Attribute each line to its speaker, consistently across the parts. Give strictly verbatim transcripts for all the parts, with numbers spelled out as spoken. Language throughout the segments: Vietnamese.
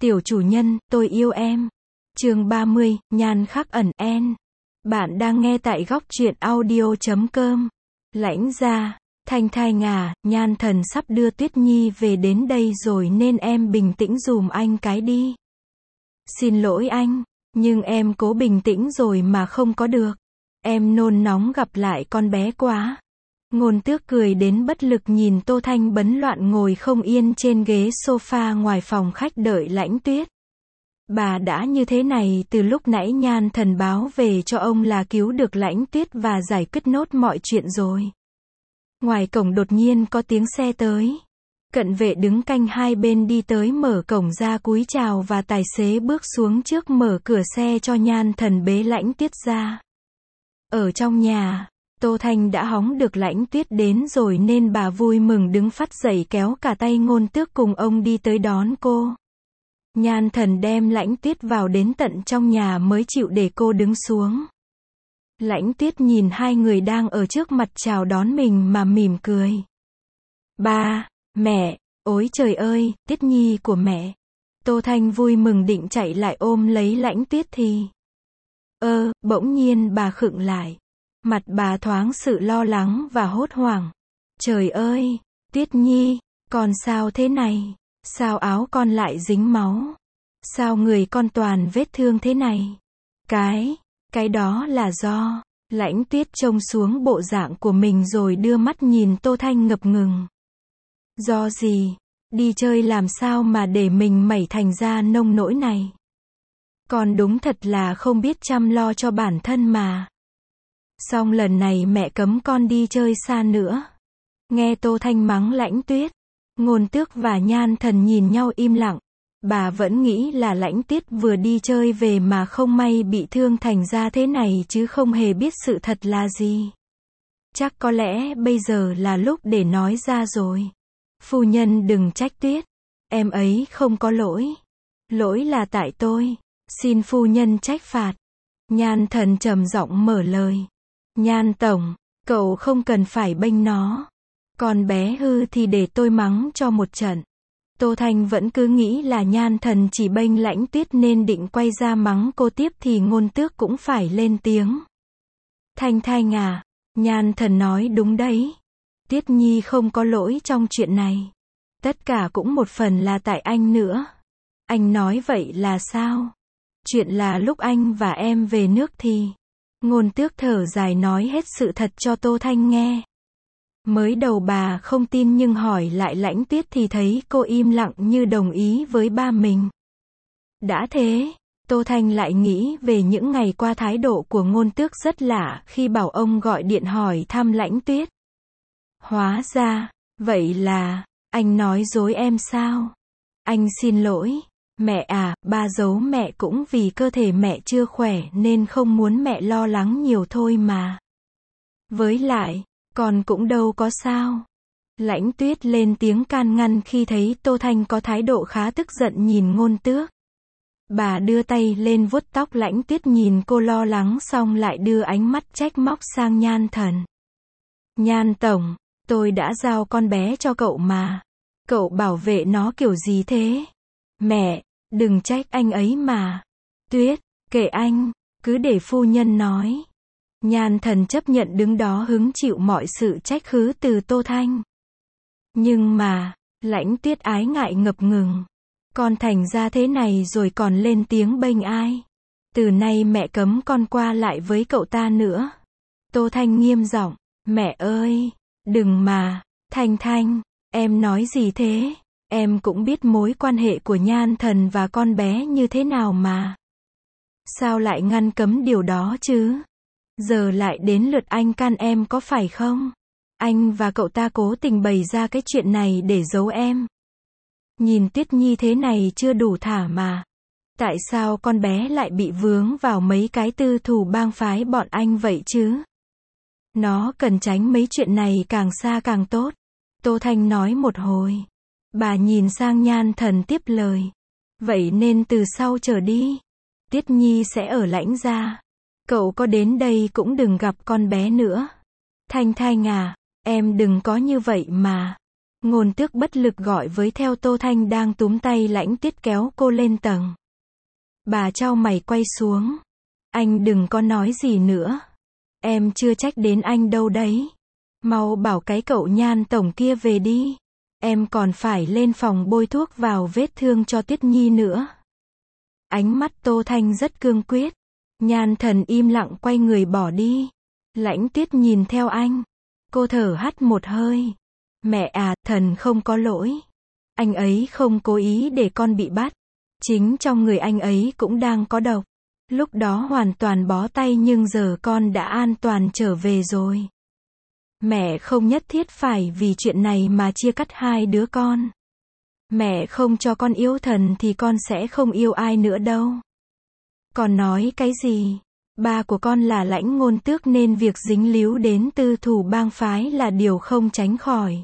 Speaker 1: Tiểu chủ nhân, tôi yêu em. Chương ba mươi, nhan khắc ẩn en. Bạn đang nghe tại góc truyện audio chấm com. Lãnh gia, Thanh Thanh à, Nhan Thần sắp đưa Tuyết Nhi về đến đây rồi nên em bình tĩnh dùm anh cái đi. Xin lỗi anh, nhưng em cố bình tĩnh rồi mà không có được. Em nôn nóng gặp lại con bé quá. Ngôn Tước cười đến bất lực nhìn Tô Thanh bấn loạn ngồi không yên trên ghế sofa ngoài phòng khách đợi Lãnh Tuyết. Bà đã như thế này từ lúc nãy Nhan Thần báo về cho ông là cứu được Lãnh Tuyết và giải quyết nốt mọi chuyện rồi. Ngoài cổng đột nhiên có tiếng xe tới. Cận vệ đứng canh hai bên đi tới mở cổng ra cúi chào và tài xế bước xuống trước mở cửa xe cho Nhan Thần bế Lãnh Tuyết ra. Ở trong nhà, Tô Thanh đã hóng được Lãnh Tuyết đến rồi nên bà vui mừng đứng phắt dậy kéo cả tay Ngôn Tước cùng ông đi tới đón cô. Nhan Thần đem Lãnh Tuyết vào đến tận trong nhà mới chịu để cô đứng xuống. Lãnh Tuyết nhìn hai người đang ở trước mặt chào đón mình mà mỉm cười. Ba, mẹ, ôi trời ơi, Tuyết Nhi của mẹ. Tô Thanh vui mừng định chạy lại ôm lấy Lãnh Tuyết thì... Ơ, bỗng nhiên bà khựng lại. Mặt bà thoáng sự lo lắng và hốt hoảng. Trời ơi, Tuyết Nhi, con sao thế này? Sao áo con lại dính máu? Sao người con toàn vết thương thế này? Cái, cái đó là do... Lãnh Tuyết trông xuống bộ dạng của mình rồi đưa mắt nhìn Tô Thanh ngập ngừng. Do gì? Đi chơi làm sao mà để mình mẩy thành ra nông nỗi này? Con đúng thật là không biết chăm lo cho bản thân mà. Xong lần này mẹ cấm con đi chơi xa nữa. Nghe Tô Thanh mắng Lãnh Tuyết, Ngôn Tước và Nhan Thần nhìn nhau im lặng. Bà vẫn nghĩ là Lãnh Tuyết vừa đi chơi về mà không may bị thương thành ra thế này chứ không hề biết sự thật là gì. Chắc có lẽ bây giờ là lúc để nói ra rồi. Phu nhân đừng trách Tuyết. Em ấy không có lỗi. Lỗi là tại tôi. Xin phu nhân trách phạt. Nhan Thần trầm giọng mở lời. Nhan tổng, cậu không cần phải bênh nó. Con bé hư thì để tôi mắng cho một trận. Tô Thanh vẫn cứ nghĩ là Nhan Thần chỉ bênh Lãnh Tuyết nên định quay ra mắng cô tiếp thì Ngôn Tước cũng phải lên tiếng. Thanh Thanh à, Nhan Thần nói đúng đấy. Tuyết Nhi không có lỗi trong chuyện này. Tất cả cũng một phần là tại anh nữa. Anh nói vậy là sao? Chuyện là lúc anh và em về nước thì... Ngôn Tước thở dài nói hết sự thật cho Tô Thanh nghe. Mới đầu bà không tin nhưng hỏi lại Lãnh Tuyết thì thấy cô im lặng như đồng ý với ba mình. Đã thế, Tô Thanh lại nghĩ về những ngày qua thái độ của Ngôn Tước rất lạ khi bảo ông gọi điện hỏi thăm Lãnh Tuyết. Hóa ra, vậy là, anh nói dối em sao? Anh xin lỗi. Mẹ à, ba giấu mẹ cũng vì cơ thể mẹ chưa khỏe nên không muốn mẹ lo lắng nhiều thôi mà. Với lại, con cũng đâu có sao. Lãnh Tuyết lên tiếng can ngăn khi thấy Tô Thanh có thái độ khá tức giận nhìn Ngôn Tước. Bà đưa tay lên vuốt tóc Lãnh Tuyết nhìn cô lo lắng xong lại đưa ánh mắt trách móc sang Nhan Thần. Nhan tổng, tôi đã giao con bé cho cậu mà. Cậu bảo vệ nó kiểu gì thế? Mẹ, đừng trách anh ấy mà. Tuyết, kệ anh, cứ để phu nhân nói. Nhan Thần chấp nhận đứng đó hứng chịu mọi sự trách khứ từ Tô Thanh. Nhưng mà, Lãnh Tuyết ái ngại ngập ngừng. Con thành ra thế này rồi còn lên tiếng bênh ai? Từ nay mẹ cấm con qua lại với cậu ta nữa. Tô Thanh nghiêm giọng, mẹ ơi, đừng mà, Thanh Thanh, em nói gì thế? Em cũng biết mối quan hệ của Nhan Thần và con bé như thế nào mà. Sao lại ngăn cấm điều đó chứ? Giờ lại đến lượt anh can em có phải không? Anh và cậu ta cố tình bày ra cái chuyện này để giấu em. Nhìn Tuyết Nhi thế này chưa đủ thả mà. Tại sao con bé lại bị vướng vào mấy cái tư thù bang phái bọn anh vậy chứ? Nó cần tránh mấy chuyện này càng xa càng tốt. Tô Thanh nói một hồi. Bà nhìn sang Nhan Thần tiếp lời. Vậy nên từ sau trở đi, Tuyết Nhi sẽ ở Lãnh gia. Cậu có đến đây cũng đừng gặp con bé nữa. Thanh Thanh à, em đừng có như vậy mà. Ngôn Tước bất lực gọi với theo Tô Thanh đang túm tay Lãnh Tuyết kéo cô lên tầng. Bà chau mày quay xuống. Anh đừng có nói gì nữa. Em chưa trách đến anh đâu đấy. Mau bảo cái cậu Nhan tổng kia về đi. Em còn phải lên phòng bôi thuốc vào vết thương cho Tuyết Nhi nữa. Ánh mắt Tô Thanh rất cương quyết. Nhan Thần im lặng quay người bỏ đi. Lãnh Tuyết nhìn theo anh. Cô thở hắt một hơi. Mẹ à, Thần không có lỗi. Anh ấy không cố ý để con bị bắt. Chính trong người anh ấy cũng đang có độc. Lúc đó hoàn toàn bó tay nhưng giờ con đã an toàn trở về rồi. Mẹ không nhất thiết phải vì chuyện này mà chia cắt hai đứa con. Mẹ không cho con yêu Thần thì con sẽ không yêu ai nữa đâu. Con nói cái gì? Ba của con là Lãnh Ngôn Tước nên việc dính líu đến tư thù bang phái là điều không tránh khỏi.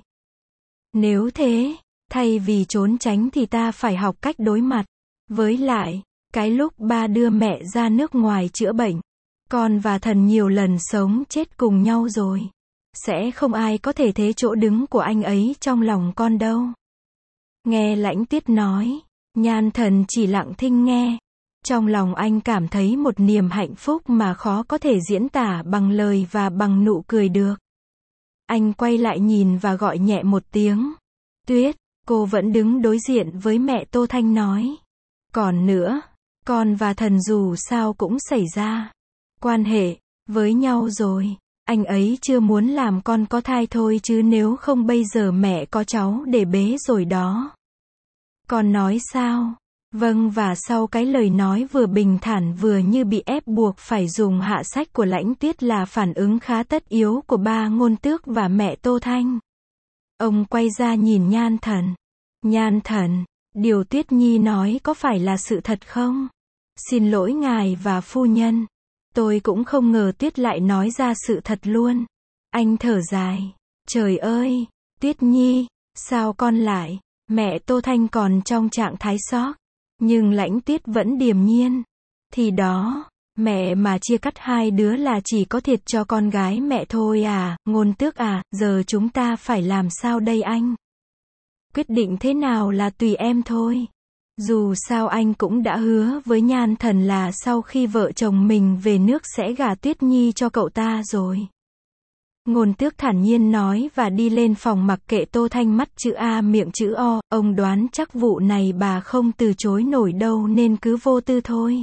Speaker 1: Nếu thế, thay vì trốn tránh thì ta phải học cách đối mặt. Với lại, cái lúc ba đưa mẹ ra nước ngoài chữa bệnh, con và Thần nhiều lần sống chết cùng nhau rồi. Sẽ không ai có thể thế chỗ đứng của anh ấy trong lòng con đâu. Nghe Lãnh Tuyết nói, Nhan Thần chỉ lặng thinh nghe. Trong lòng anh cảm thấy một niềm hạnh phúc mà khó có thể diễn tả bằng lời và bằng nụ cười được. Anh quay lại nhìn và gọi nhẹ một tiếng. Tuyết, cô vẫn đứng đối diện với mẹ Tô Thanh nói. Còn nữa, con và Thần dù sao cũng xảy ra quan hệ với nhau rồi. Anh ấy chưa muốn làm con có thai thôi chứ nếu không bây giờ mẹ có cháu để bế rồi đó. Con nói sao? Vâng, và sau cái lời nói vừa bình thản vừa như bị ép buộc phải dùng hạ sách của Lãnh Tuyết là phản ứng khá tất yếu của ba Ngôn Tước và mẹ Tô Thanh. Ông quay ra nhìn Nhan Thần. Nhan Thần, điều Tuyết Nhi nói có phải là sự thật không? Xin lỗi ngài và phu nhân. Tôi cũng không ngờ Tuyết lại nói ra sự thật luôn. Anh thở dài. Trời ơi, Tuyết Nhi, sao con lại? Mẹ Tô Thanh còn trong trạng thái sốc. Nhưng Lãnh Tuyết vẫn điềm nhiên. Thì đó, mẹ mà chia cắt hai đứa là chỉ có thiệt cho con gái mẹ thôi à, Ngôn Tước à, giờ chúng ta phải làm sao đây anh? Quyết định thế nào là tùy em thôi. Dù sao anh cũng đã hứa với Nhan Thần là sau khi vợ chồng mình về nước sẽ gả Tuyết Nhi cho cậu ta rồi. Ngôn Tước thản nhiên nói và đi lên phòng mặc kệ Tô Thanh mắt chữ A miệng chữ O, ông đoán chắc vụ này bà không từ chối nổi đâu nên cứ vô tư thôi.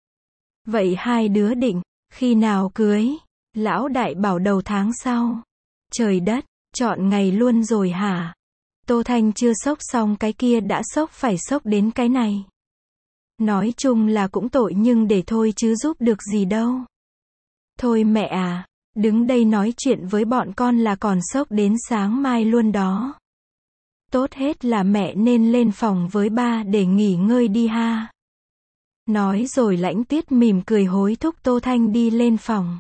Speaker 1: Vậy hai đứa định, khi nào cưới? Lão đại bảo đầu tháng sau. Trời đất, chọn ngày luôn rồi hả? Tô Thanh chưa sốc xong cái kia đã sốc phải sốc đến cái này. Nói chung là cũng tội nhưng để thôi chứ giúp được gì đâu. Thôi mẹ à, đứng đây nói chuyện với bọn con là còn sốc đến sáng mai luôn đó. Tốt hết là mẹ nên lên phòng với ba để nghỉ ngơi đi ha. Nói rồi Lãnh Tuyết mỉm cười hối thúc Tô Thanh đi lên phòng.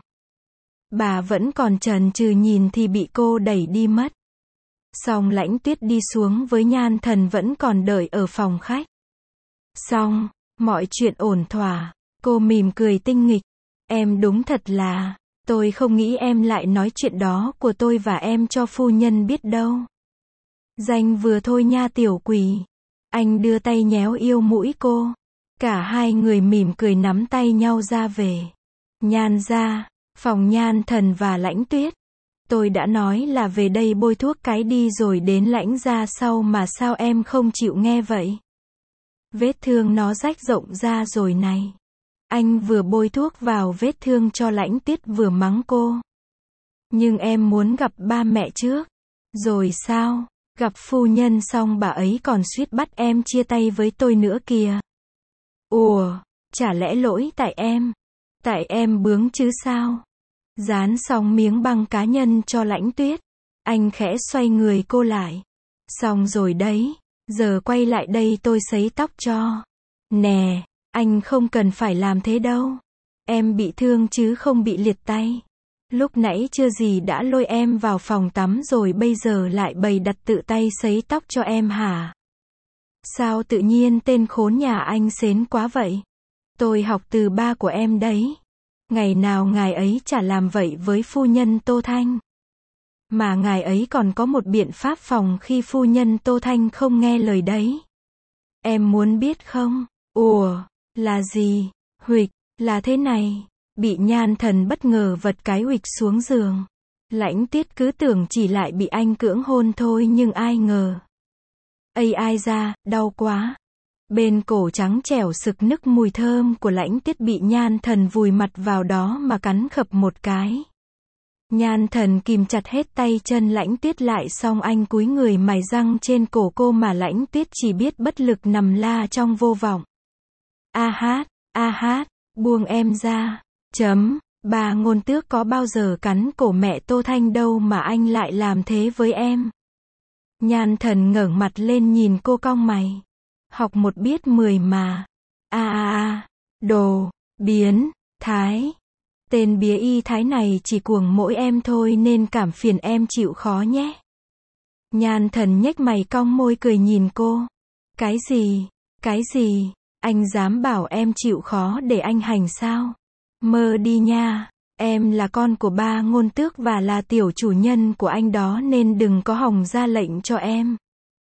Speaker 1: Bà vẫn còn chần chừ nhìn thì bị cô đẩy đi mất. Xong Lãnh Tuyết đi xuống với Nhan Thần vẫn còn đợi ở phòng khách. Xong, mọi chuyện ổn thỏa, cô mỉm cười tinh nghịch. Em đúng thật là, tôi không nghĩ em lại nói chuyện đó của tôi và em cho phu nhân biết đâu. Danh vừa thôi nha tiểu quỷ. Anh đưa tay nhéo yêu mũi cô. Cả hai người mỉm cười nắm tay nhau ra về. Nhan ra, phòng Nhan Thần và Lãnh Tuyết. Tôi đã nói là về đây bôi thuốc cái đi rồi đến Lãnh ra sau mà sao em không chịu nghe vậy? Vết thương nó rách rộng ra rồi này. Anh vừa bôi thuốc vào vết thương cho Lãnh Tuyết vừa mắng cô. Nhưng em muốn gặp ba mẹ trước. Rồi sao? Gặp phu nhân xong bà ấy còn suýt bắt em chia tay với tôi nữa kìa. Ủa, chả lẽ lỗi tại em? Tại em bướng chứ sao? Dán xong miếng băng cá nhân cho Lãnh Tuyết. Anh khẽ xoay người cô lại. Xong rồi đấy, giờ quay lại đây tôi sấy tóc cho. Nè, anh không cần phải làm thế đâu. Em bị thương chứ không bị liệt tay. Lúc nãy chưa gì đã lôi em vào phòng tắm rồi bây giờ lại bày đặt tự tay sấy tóc cho em hả? Sao tự nhiên tên khốn nhà anh xến quá vậy? Tôi học từ ba của em đấy. Ngày nào ngài ấy chả làm vậy với phu nhân Tô Thanh. Mà ngài ấy còn có một biện pháp phòng khi phu nhân Tô Thanh không nghe lời đấy. Em muốn biết không? Ủa, là gì? Huỵch, là thế này. Bị Nhan Thần bất ngờ vật cái huỵch xuống giường. Lãnh Tiết cứ tưởng chỉ lại bị anh cưỡng hôn thôi nhưng ai ngờ. Ây ai ra, đau quá. Bên cổ trắng trẻo sực nức mùi thơm của Lãnh Tiết bị Nhan Thần vùi mặt vào đó mà cắn khập một cái. Nhan Thần kìm chặt hết tay chân Lãnh Tiết lại xong anh cúi người mài răng trên cổ cô mà Lãnh Tiết chỉ biết bất lực nằm la trong vô vọng. A hát, a hát, buông em ra. Chấm, bà Ngôn Tước có bao giờ cắn cổ mẹ Tô Thanh đâu mà anh lại làm thế với em. Nhan Thần ngẩng mặt lên nhìn cô cong mày. Học một biết mười mà. A a a, đồ, biến, thái. Tên bía y thái này chỉ cuồng mỗi em thôi nên cảm phiền em chịu khó nhé. Nhan Thần nhếch mày cong môi cười nhìn cô. Cái gì, cái gì, anh dám bảo em chịu khó để anh hành sao? Mơ đi nha, em là con của ba Ngôn Tước và là tiểu chủ nhân của anh đó nên đừng có hòng ra lệnh cho em.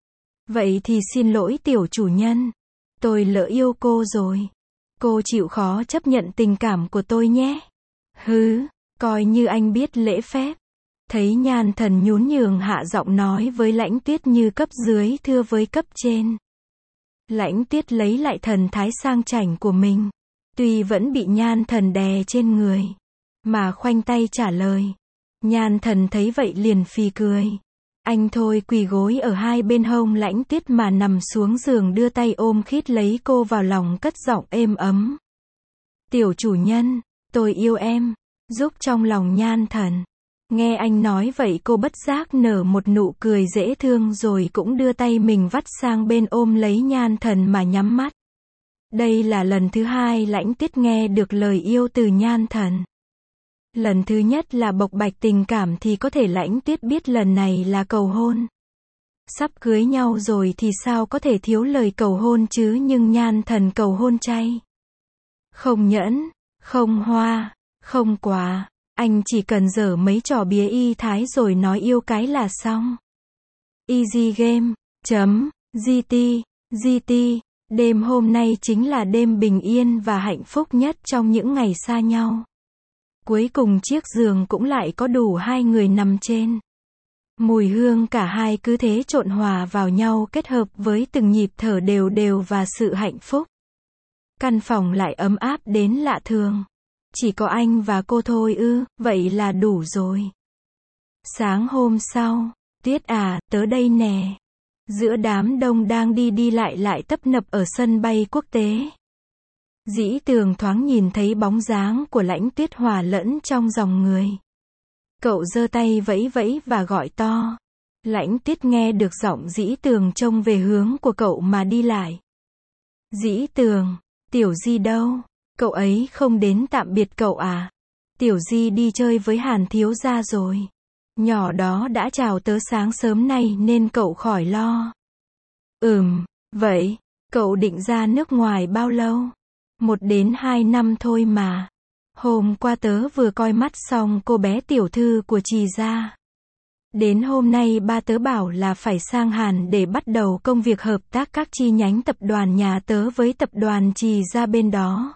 Speaker 1: Vậy thì xin lỗi tiểu chủ nhân, tôi lỡ yêu cô rồi. Cô chịu khó chấp nhận tình cảm của tôi nhé. Hứ, coi như anh biết lễ phép. Thấy Nhan Thần nhún nhường hạ giọng nói với Lãnh Tiết như cấp dưới thưa với cấp trên. Lãnh Tiết lấy lại thần thái sang chảnh của mình. Tuy vẫn bị Nhan Thần đè trên người, mà khoanh tay trả lời. Nhan Thần thấy vậy liền phì cười. Anh thôi quỳ gối ở hai bên hông Lãnh Tiết mà nằm xuống giường đưa tay ôm khít lấy cô vào lòng cất giọng êm ấm. Tiểu chủ nhân, tôi yêu em, giúp trong lòng Nhan Thần. Nghe anh nói vậy cô bất giác nở một nụ cười dễ thương rồi cũng đưa tay mình vắt sang bên ôm lấy Nhan Thần mà nhắm mắt. Đây là lần thứ hai Lãnh Tiết nghe được lời yêu từ Nhan Thần. Lần thứ nhất là bộc bạch tình cảm thì có thể Lãnh Tiết biết lần này là cầu hôn. Sắp cưới nhau rồi thì sao có thể thiếu lời cầu hôn chứ nhưng Nhan Thần cầu hôn chay. Không nhẫn, không hoa, không quà, anh chỉ cần dở mấy trò bía y thái rồi nói yêu cái là xong. Easy game, chấm, giê tê, giê tê. Đêm hôm nay chính là đêm bình yên và hạnh phúc nhất trong những ngày xa nhau. Cuối cùng chiếc giường cũng lại có đủ hai người nằm trên. Mùi hương cả hai cứ thế trộn hòa vào nhau kết hợp với từng nhịp thở đều đều và sự hạnh phúc. Căn phòng lại ấm áp đến lạ thường. Chỉ có anh và cô thôi ư, vậy là đủ rồi. Sáng hôm sau, Tiết à, tớ đây nè. Giữa đám đông đang đi đi lại lại tấp nập ở sân bay quốc tế. Dĩ Tường thoáng nhìn thấy bóng dáng của Lãnh Tiết hòa lẫn trong dòng người. Cậu giơ tay vẫy vẫy và gọi to. Lãnh Tiết nghe được giọng Dĩ Tường trông về hướng của cậu mà đi lại. Dĩ Tường, Tiểu Di đâu? Cậu ấy không đến tạm biệt cậu à? Tiểu Di đi chơi với Hàn thiếu gia rồi. Nhỏ đó đã chào tớ sáng sớm nay nên cậu khỏi lo. Ừm, vậy, cậu định ra nước ngoài bao lâu? Một đến hai năm thôi mà. Hôm qua tớ vừa coi mắt xong cô bé tiểu thư của Trì gia. Đến hôm nay ba tớ bảo là phải sang Hàn để bắt đầu công việc hợp tác các chi nhánh tập đoàn nhà tớ với tập đoàn Trì gia bên đó.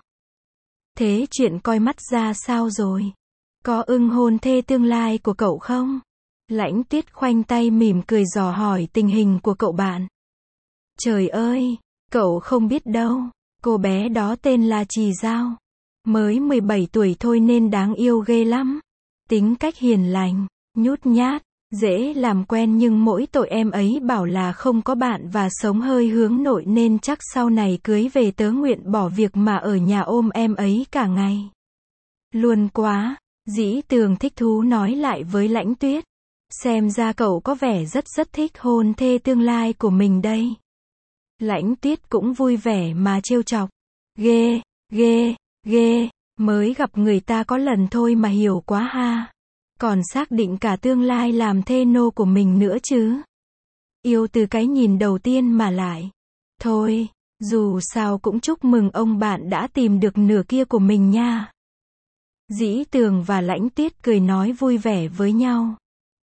Speaker 1: Thế chuyện coi mắt ra sao rồi? Có ưng hôn thê tương lai của cậu không? Lãnh Tiết khoanh tay mỉm cười dò hỏi tình hình của cậu bạn. Trời ơi, cậu không biết đâu, cô bé đó tên là Trì Giao. Mới mười bảy tuổi thôi nên đáng yêu ghê lắm. Tính cách hiền lành, nhút nhát, dễ làm quen nhưng mỗi tội em ấy bảo là không có bạn và sống hơi hướng nội nên chắc sau này cưới về tớ nguyện bỏ việc mà ở nhà ôm em ấy cả ngày. Luôn quá, Dĩ Tường thích thú nói lại với Lãnh Tuyết. Xem ra cậu có vẻ rất rất thích hôn thê tương lai của mình đây. Lãnh Tuyết cũng vui vẻ mà trêu chọc. Ghê, ghê, ghê, mới gặp người ta có lần thôi mà hiểu quá ha. Còn xác định cả tương lai làm thê nô của mình nữa chứ. Yêu từ cái nhìn đầu tiên mà lại. Thôi, dù sao cũng chúc mừng ông bạn đã tìm được nửa kia của mình nha. Dĩ Tường và Lãnh Tuyết cười nói vui vẻ với nhau.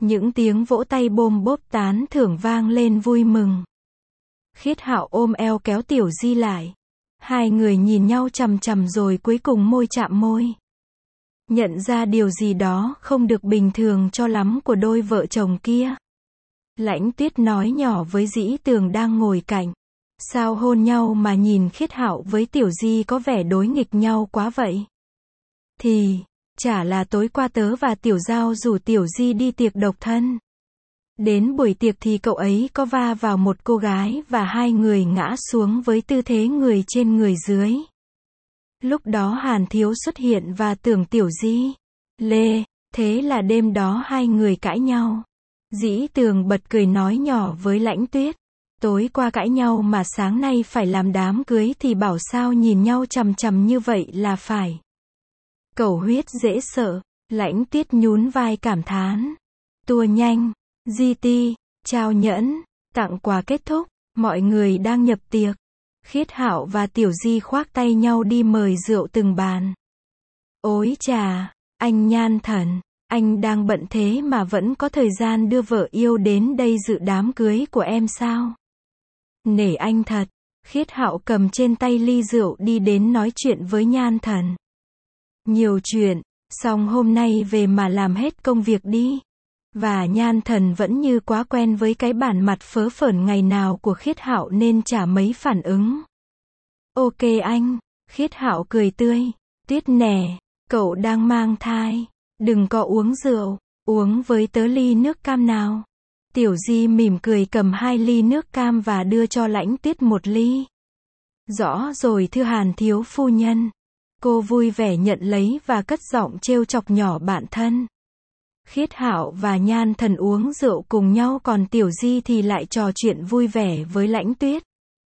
Speaker 1: Những tiếng vỗ tay bôm bốp tán thưởng vang lên vui mừng. Khiết Hạo ôm eo kéo Tiểu Di lại. Hai người nhìn nhau chằm chằm rồi cuối cùng môi chạm môi. Nhận ra điều gì đó không được bình thường cho lắm của đôi vợ chồng kia. Lãnh Tuyết nói nhỏ với Dĩ Tường đang ngồi cạnh. Sao hôn nhau mà nhìn Khiết Hạo với Tiểu Di có vẻ đối nghịch nhau quá vậy? Thì, chả là tối qua tớ và Tiểu Giao rủ Tiểu Di đi tiệc độc thân. Đến buổi tiệc thì cậu ấy có va vào một cô gái và hai người ngã xuống với tư thế người trên người dưới. Lúc đó Hàn Thiếu xuất hiện và tưởng Tiểu Di lê, thế là đêm đó hai người cãi nhau. Dĩ Tường bật cười nói nhỏ với Lãnh Tuyết. Tối qua cãi nhau mà sáng nay phải làm đám cưới thì bảo sao nhìn nhau chằm chằm như vậy là phải. Cầu huyết dễ sợ, Lãnh Tuyết nhún vai cảm thán. Tua nhanh, Di Ti, trao nhẫn, tặng quà kết thúc, mọi người đang nhập tiệc. Khiết Hạo và Tiểu Di khoác tay nhau đi mời rượu từng bàn. Ôi chà, anh Nhan Thần, anh đang bận thế mà vẫn có thời gian đưa vợ yêu đến đây dự đám cưới của em sao? Nể anh thật. Khiết Hạo cầm trên tay ly rượu đi đến nói chuyện với Nhan Thần. Nhiều chuyện, xong hôm nay về mà làm hết công việc đi. Và Nhan Thần vẫn như quá quen với cái bản mặt phớ phởn ngày nào của Khiết Hạo nên chả mấy phản ứng. Ok anh, Khiết Hạo cười tươi. Tuyết nè, cậu đang mang thai, đừng có uống rượu, uống với tớ ly nước cam nào. Tiểu Di mỉm cười cầm hai ly nước cam và đưa cho Lãnh Tuyết một ly. Rõ rồi thưa Hàn thiếu phu nhân. Cô vui vẻ nhận lấy và cất giọng trêu chọc nhỏ bạn thân. Khiết Hạo và Nhan Thần uống rượu cùng nhau còn Tiểu Di thì lại trò chuyện vui vẻ với Lãnh Tuyết.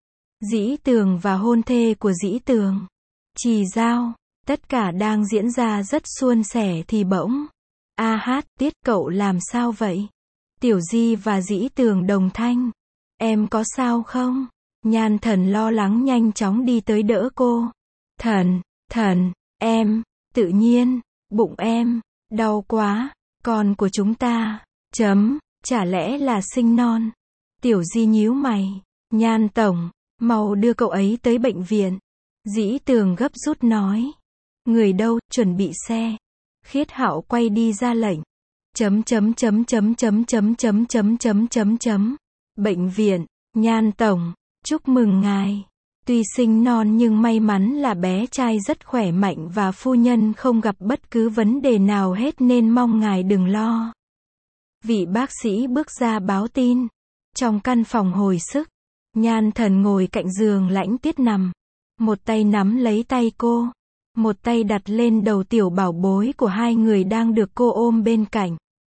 Speaker 1: Dĩ Tường và hôn thê của Dĩ Tường, Trì Giao, tất cả đang diễn ra rất suôn sẻ thì bỗng. A hát, Tiết cậu làm sao vậy? Tiểu Di và Dĩ Tường đồng thanh. Em có sao không? Nhan Thần lo lắng nhanh chóng đi tới đỡ cô. Thần, Thần, em, tự nhiên, bụng em, đau quá, con của chúng ta, chấm, chả lẽ là sinh non? Tiểu Di nhíu mày. Nhan Tổng, mau đưa cậu ấy tới bệnh viện. Dĩ Tường gấp rút nói. Người đâu, chuẩn bị xe. Khiết Hạo quay đi ra lệnh. Chấm chấm chấm chấm chấm chấm chấm chấm chấm chấm chấm. Bệnh viện, Nhan Tổng, chúc mừng ngài. Tuy sinh non nhưng may mắn là bé trai rất khỏe mạnh và phu nhân không gặp bất cứ vấn đề nào hết nên mong ngài đừng lo. Vị bác sĩ bước ra báo tin. Trong căn phòng hồi sức, Nhan Thần ngồi cạnh giường Lãnh Tuyết nằm. Một tay nắm lấy tay cô. Một tay đặt lên đầu tiểu bảo bối của hai người đang được cô ôm bên cạnh.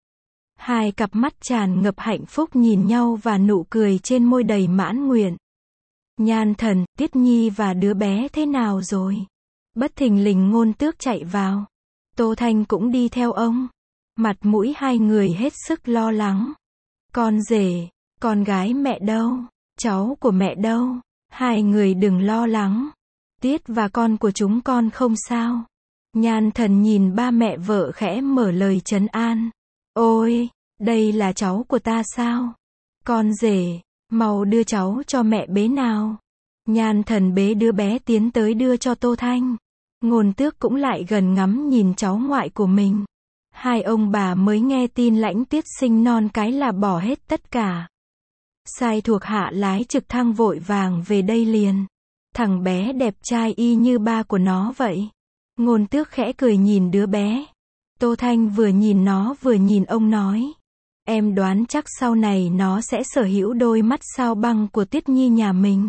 Speaker 1: Hai cặp mắt tràn ngập hạnh phúc nhìn nhau và nụ cười trên môi đầy mãn nguyện. Nhan Thần, Tuyết Nhi và đứa bé thế nào rồi? Bất thình lình Ngôn Tước chạy vào. Tô Thanh cũng đi theo ông. Mặt mũi hai người hết sức lo lắng. Con rể, con gái mẹ đâu? Cháu của mẹ đâu? Hai người đừng lo lắng. Tiết và con của chúng con không sao. Nhan Thần nhìn ba mẹ vợ khẽ mở lời trấn an. Ôi, đây là cháu của ta sao? Con rể, mau đưa cháu cho mẹ bế nào. Nhan Thần bế đứa bé tiến tới đưa cho Tô Thanh. Ngôn Tước cũng lại gần ngắm nhìn cháu ngoại của mình. Hai ông bà mới nghe tin Lãnh Tuyết sinh non cái là bỏ hết tất cả. Sai thuộc hạ lái trực thăng vội vàng về đây liền. Thằng bé đẹp trai y như ba của nó vậy. Ngôn Tước khẽ cười nhìn đứa bé. Tô Thanh vừa nhìn nó vừa nhìn ông nói. Em đoán chắc sau này nó sẽ sở hữu đôi mắt sao băng của Tuyết Nhi nhà mình.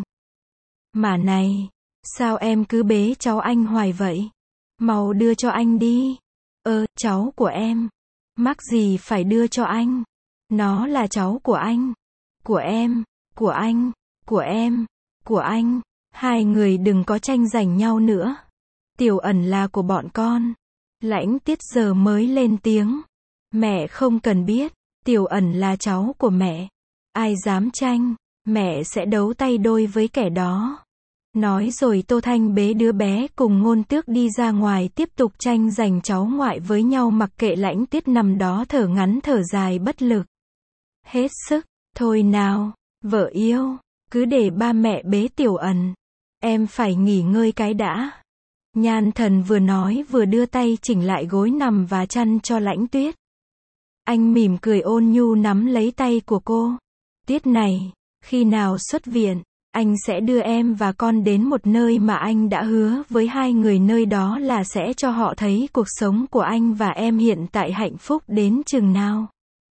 Speaker 1: Mà này, sao em cứ bế cháu anh hoài vậy? Mau đưa cho anh đi. Ơ, cháu của em. Mắc gì phải đưa cho anh? Nó là cháu của anh. Của em, của anh, của em, của anh. Hai người đừng có tranh giành nhau nữa. Tiểu Ẩn là của bọn con. Lãnh Tiết giờ mới lên tiếng. Mẹ không cần biết. Tiểu Ẩn là cháu của mẹ. Ai dám tranh, mẹ sẽ đấu tay đôi với kẻ đó. Nói rồi Tô Thanh bế đứa bé cùng Ngôn Tước đi ra ngoài tiếp tục tranh giành cháu ngoại với nhau, mặc kệ Lãnh Tiết nằm đó thở ngắn thở dài bất lực. Hết sức, thôi nào, vợ yêu, cứ để ba mẹ bế Tiểu Ẩn. Em phải nghỉ ngơi cái đã. Nhan Thần vừa nói vừa đưa tay chỉnh lại gối nằm và chăn cho Lãnh Tuyết. Anh mỉm cười ôn nhu nắm lấy tay của cô. Tiết này, khi nào xuất viện, anh sẽ đưa em và con đến một nơi mà anh đã hứa với hai người, nơi đó là sẽ cho họ thấy cuộc sống của anh và em hiện tại hạnh phúc đến chừng nào.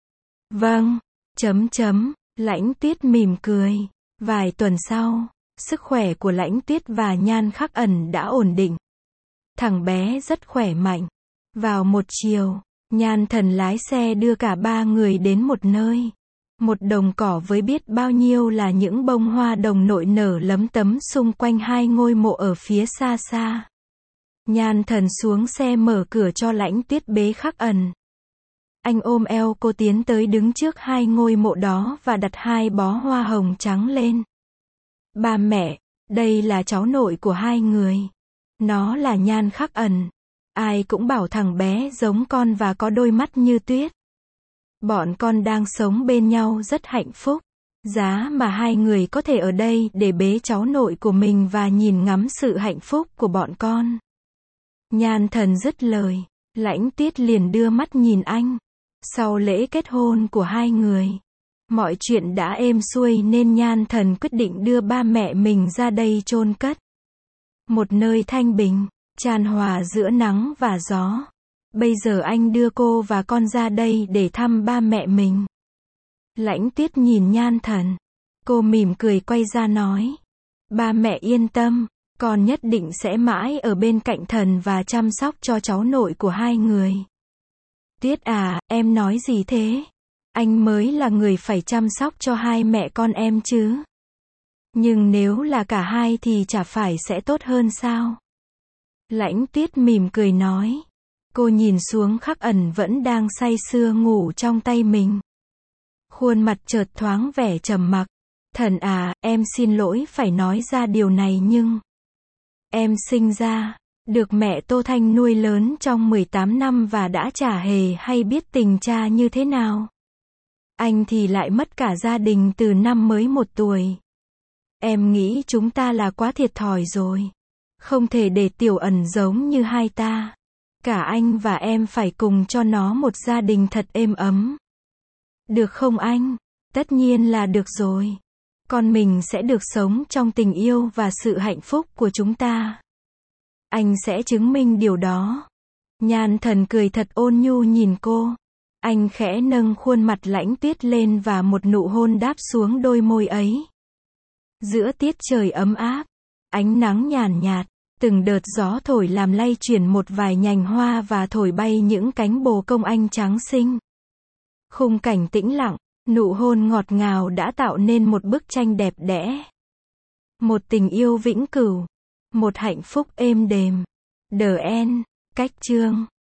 Speaker 1: Vâng, chấm chấm, Lãnh Tuyết mỉm cười. Vài tuần sau, sức khỏe của Lãnh Tuyết và Nhan Khắc Ẩn đã ổn định. Thằng bé rất khỏe mạnh. Vào một chiều, Nhan Thần lái xe đưa cả ba người đến một nơi. Một đồng cỏ với biết bao nhiêu là những bông hoa đồng nội nở lấm tấm xung quanh hai ngôi mộ ở phía xa xa. Nhan Thần xuống xe mở cửa cho Lãnh Tuyết bế Khắc Ẩn. Anh ôm eo cô tiến tới đứng trước hai ngôi mộ đó và đặt hai bó hoa hồng trắng lên. Ba mẹ, đây là cháu nội của hai người. Nó là Nhan Khắc Ẩn. Ai cũng bảo thằng bé giống con và có đôi mắt như tuyết. Bọn con đang sống bên nhau rất hạnh phúc. Giá mà hai người có thể ở đây để bế cháu nội của mình và nhìn ngắm sự hạnh phúc của bọn con. Nhan Thần dứt lời, Lãnh Tuyết liền đưa mắt nhìn anh. Sau lễ kết hôn của hai người, mọi chuyện đã êm xuôi nên Nhan Thần quyết định đưa ba mẹ mình ra đây chôn cất. Một nơi thanh bình, tràn hòa giữa nắng và gió. Bây giờ anh đưa cô và con ra đây để thăm ba mẹ mình. Lãnh Tuyết nhìn Nhan Thần. Cô mỉm cười quay ra nói. Ba mẹ yên tâm, con nhất định sẽ mãi ở bên cạnh Thần và chăm sóc cho cháu nội của hai người. Tuyết à, em nói gì thế? Anh mới là người phải chăm sóc cho hai mẹ con em chứ. Nhưng nếu là cả hai thì chả phải sẽ tốt hơn sao? Lãnh Tuyết mỉm cười nói. Cô nhìn xuống Khắc Ẩn vẫn đang say sưa ngủ trong tay mình. Khuôn mặt chợt thoáng vẻ trầm mặc. Thần à, em xin lỗi phải nói ra điều này nhưng em sinh ra, được mẹ Tô Thanh nuôi lớn trong mười tám năm và đã chả hề hay biết tình cha như thế nào. Anh thì lại mất cả gia đình từ năm mới một tuổi. Em nghĩ chúng ta là quá thiệt thòi rồi. Không thể để Tiểu Ẩn giống như hai ta. Cả anh và em phải cùng cho nó một gia đình thật êm ấm. Được không anh? Tất nhiên là được rồi. Con mình sẽ được sống trong tình yêu và sự hạnh phúc của chúng ta. Anh sẽ chứng minh điều đó. Nhan Thần cười thật ôn nhu nhìn cô. Anh khẽ nâng khuôn mặt Lãnh Tuyết lên và một nụ hôn đáp xuống đôi môi ấy. Giữa tiết trời ấm áp, ánh nắng nhàn nhạt, từng đợt gió thổi làm lay chuyển một vài nhành hoa và thổi bay những cánh bồ công anh trắng xinh. Khung cảnh tĩnh lặng, nụ hôn ngọt ngào đã tạo nên một bức tranh đẹp đẽ. Một tình yêu vĩnh cửu, một hạnh phúc êm đềm. The End, cách chương